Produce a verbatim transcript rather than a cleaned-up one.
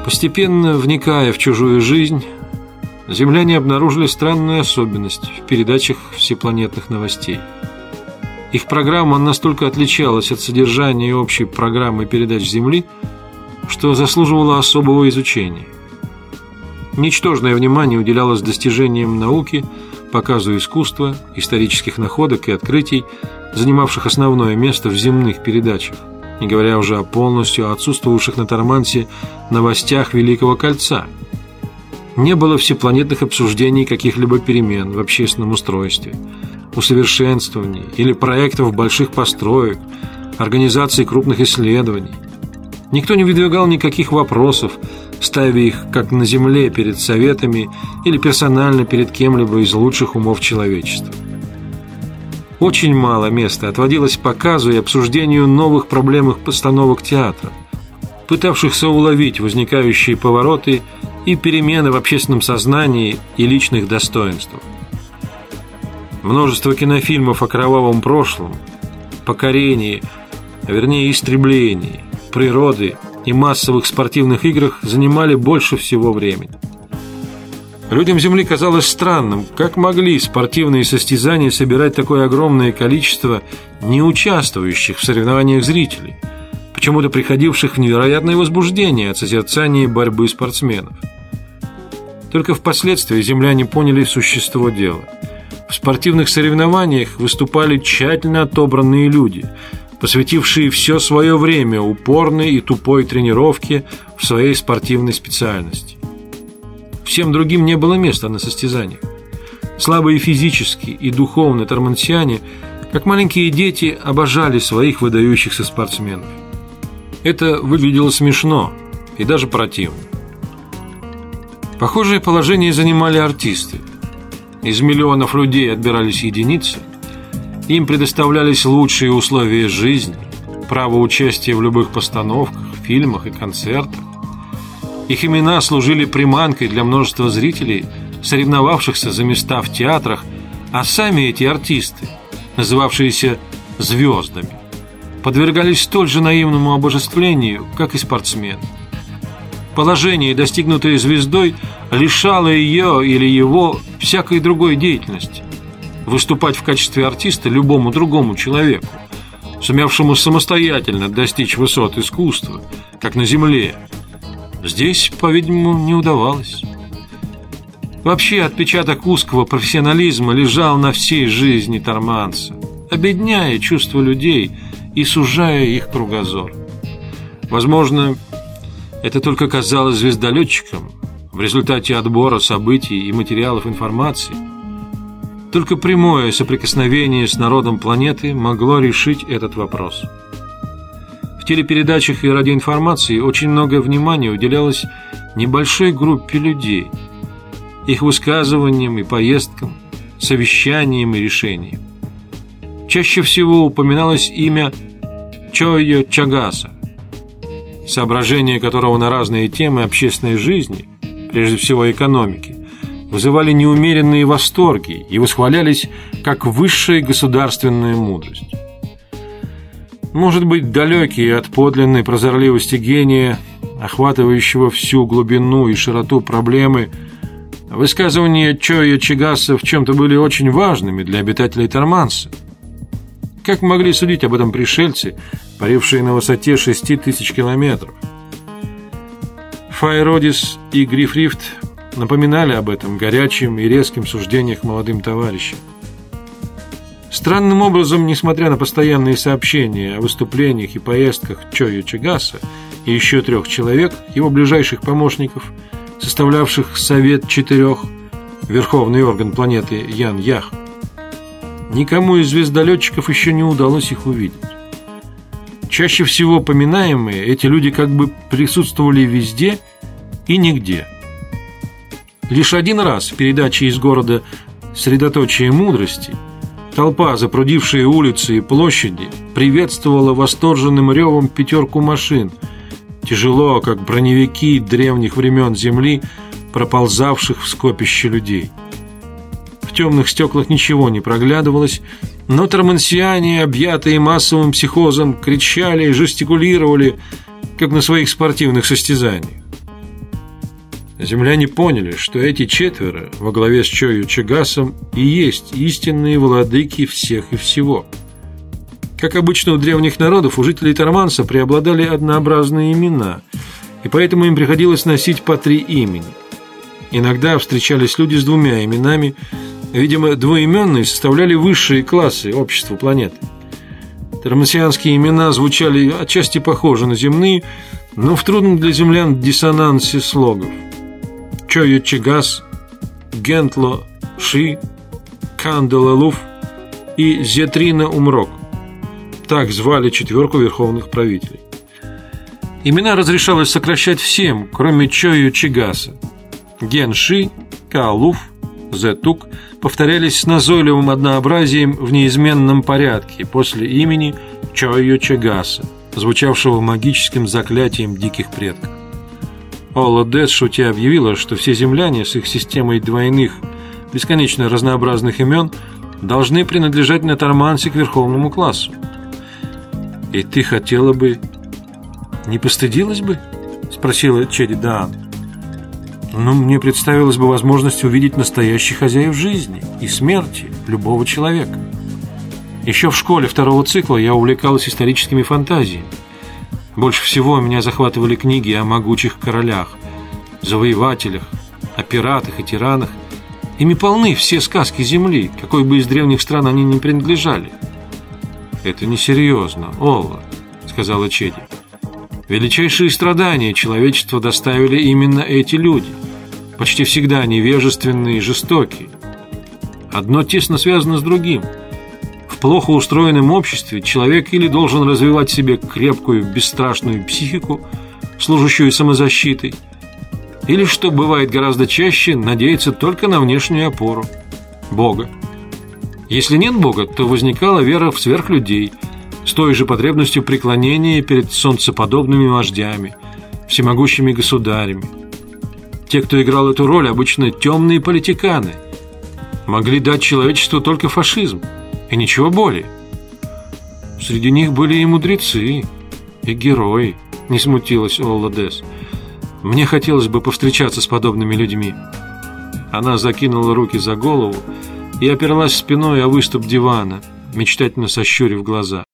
Постепенно вникая в чужую жизнь, земляне обнаружили странную особенность в передачах всепланетных новостей. Их программа настолько отличалась от содержания общей программы передач Земли, что заслуживала особого изучения. Ничтожное внимание уделялось достижениям науки, показу искусства, исторических находок и открытий, занимавших основное место в земных передачах, не говоря уже о полностью отсутствовавших на Тормансе новостях Великого Кольца. Не было всепланетных обсуждений каких-либо перемен в общественном устройстве, усовершенствований или проектов больших построек, организации крупных исследований. Никто не выдвигал никаких вопросов, ставя их как на земле перед советами или персонально перед кем-либо из лучших умов человечества. Очень мало места отводилось показу и обсуждению новых проблемных постановок театра, пытавшихся уловить возникающие повороты и перемены в общественном сознании и личных достоинствах. Множество кинофильмов о кровавом прошлом, покорении, а вернее истреблении природы и массовых спортивных играх занимали больше всего времени. Людям Земли казалось странным, как могли спортивные состязания собирать такое огромное количество не участвующих в соревнованиях зрителей, почему-то приходивших в невероятное возбуждение от созерцания борьбы спортсменов. Только впоследствии земляне поняли существо дела. В спортивных соревнованиях выступали тщательно отобранные люди, посвятившие все свое время упорной и тупой тренировке в своей спортивной специальности. Всем другим не было места на состязаниях. Слабые физически и духовно тормансиане, как маленькие дети, обожали своих выдающихся спортсменов. Это выглядело смешно и даже противно. Похожее положение занимали артисты. Из миллионов людей отбирались единицы. Им предоставлялись лучшие условия жизни, право участия в любых постановках, фильмах и концертах. Их имена служили приманкой для множества зрителей, соревновавшихся за места в театрах, а сами эти артисты, называвшиеся звездами, подвергались столь же наивному обожествлению, как и спортсмены. Положение, достигнутое звездой, лишало ее или его всякой другой деятельности. Выступать в качестве артиста любому другому человеку, сумевшему самостоятельно достичь высот искусства, как на земле, здесь, по-видимому, не удавалось. Вообще, отпечаток узкого профессионализма лежал на всей жизни торманца, обедняя чувства людей и сужая их кругозор. Возможно, это только казалось звездолетчикам в результате отбора событий и материалов информации. Только прямое соприкосновение с народом планеты могло решить этот вопрос. В телепередачах и радиоинформации очень много внимания уделялось небольшой группе людей, их высказываниям и поездкам, совещаниям и решениям. Чаще всего упоминалось имя Чойо Чагаса, соображения которого на разные темы общественной жизни, прежде всего экономики, вызывали неумеренные восторги и восхвалялись как высшая государственная мудрость. Может быть, далекие от подлинной прозорливости гения, охватывающего всю глубину и широту проблемы, высказывания Чойо Чагаса в чем-то были очень важными для обитателей Торманса. Как могли судить об этом пришельцы, парившие на высоте шести тысяч километров? Файродис и Грифрифт напоминали об этом горячим и резким суждениях молодым товарищам. Странным образом, несмотря на постоянные сообщения о выступлениях и поездках Чойо Чагаса и еще трех человек, его ближайших помощников, составлявших Совет Четырех, верховный орган планеты Ян-Ях, никому из звездолетчиков еще не удалось их увидеть. Чаще всего поминаемые, эти люди как бы присутствовали везде и нигде. Лишь один раз в передаче из города «Средоточие мудрости» толпа, запрудившая улицы и площади, приветствовала восторженным ревом пятерку машин, тяжело, как броневики древних времен Земли, проползавших в скопище людей. В темных стеклах ничего не проглядывалось, но тормансиане, объятые массовым психозом, кричали и жестикулировали, как на своих спортивных состязаниях. Земляне поняли, что эти четверо во главе с Чойо Чагасом и есть истинные владыки всех и всего. Как обычно у древних народов, у жителей Торманса преобладали однообразные имена, и поэтому им приходилось носить по три имени. Иногда встречались люди с двумя именами. Видимо, двуименные составляли высшие классы общества планеты. Тормансианские имена звучали отчасти похожи на земные, но в трудном для землян диссонансе слогов. Чойо Чагас, Гентло Ши, Канделалуф и Зетрина Умрок. Так звали четверку верховных правителей. Имена разрешалось сокращать всем, кроме Чойо Чагаса. Генши, Каалуф, Зетук повторялись с назойливым однообразием в неизменном порядке после имени Чойо Чагаса, звучавшего магическим заклятием диких предков. Ола Дес шутя объявила, что все земляне с их системой двойных, бесконечно разнообразных имен должны принадлежать на Тормансе к верховному классу. «И ты хотела бы... не постыдилась бы?» — спросила Чеди Даан. «Ну, мне представилась бы возможность увидеть настоящих хозяев жизни и смерти любого человека. Еще в школе второго цикла я увлекалась историческими фантазиями. Больше всего меня захватывали книги о могучих королях, завоевателях, о пиратах и тиранах. Ими полны все сказки Земли, какой бы из древних стран они ни принадлежали». «Это несерьезно, Олла», — сказала Чеди. «Величайшие страдания человечества доставили именно эти люди, почти всегда невежественные и жестокие. Одно тесно связано с другим. В плохо устроенном обществе человек или должен развивать в себе крепкую, бесстрашную психику, служащую самозащитой, или, что бывает гораздо чаще, надеяться только на внешнюю опору – Бога. Если нет Бога, то возникала вера в сверхлюдей с той же потребностью преклонения перед солнцеподобными вождями, всемогущими государями. Те, кто играл эту роль, обычно темные политиканы, могли дать человечеству только фашизм и ничего более. Среди них были и мудрецы, и герои, не смутилась Олла Дес. Мне хотелось бы повстречаться с подобными людьми. Она закинула руки за голову и оперлась спиной о выступ дивана, мечтательно сощурив глаза.